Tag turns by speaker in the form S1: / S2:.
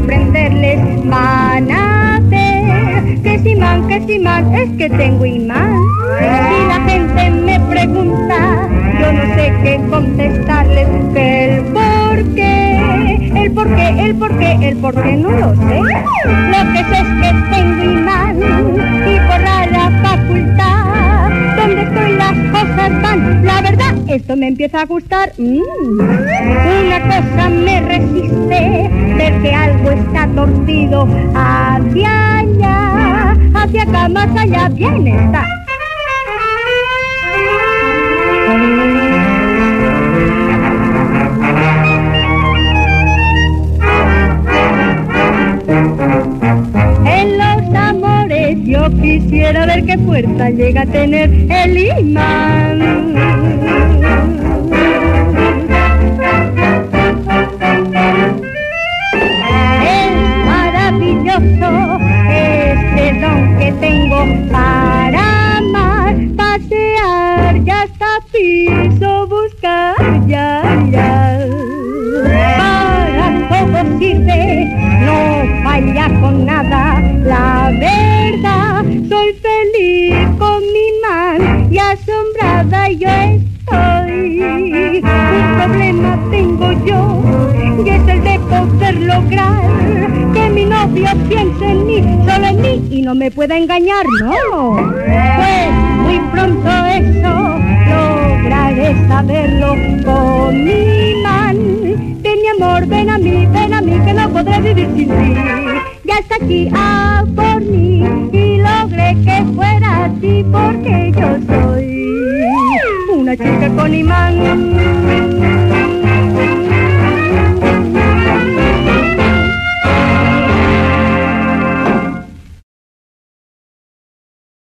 S1: sorprenderles, van a ver que si man, es que tengo imán. Si la gente me pregunta, yo no sé qué contestarles, que el por qué no lo sé. Lo que sé es que tengo imán y por rara facultad, donde estoy las cosas van. La verdad, esto me empieza a gustar. Una cosa me resiste, ver que algo está torcido hacia allá, hacia acá, más allá, bien está. En los amores yo quisiera ver qué fuerza llega a tener el imán. Es maravilloso este don que tengo para amar, pasear, ya hasta piso buscar, ya. Para todo sirve, no falla con nada, la verdad, soy feliz con mi imán y asombrada yo estoy. Un problema tengo yo y es el de poder lograr que mi novio piense en mí, solo en mí, y no me pueda engañar, no. Pues muy pronto eso lograré saberlo con mi imán. De mi amor, ven a mí, que no podré vivir sin ti. Ya está aquí a por mí y logré que fuera así porque yo soy una chica con imán.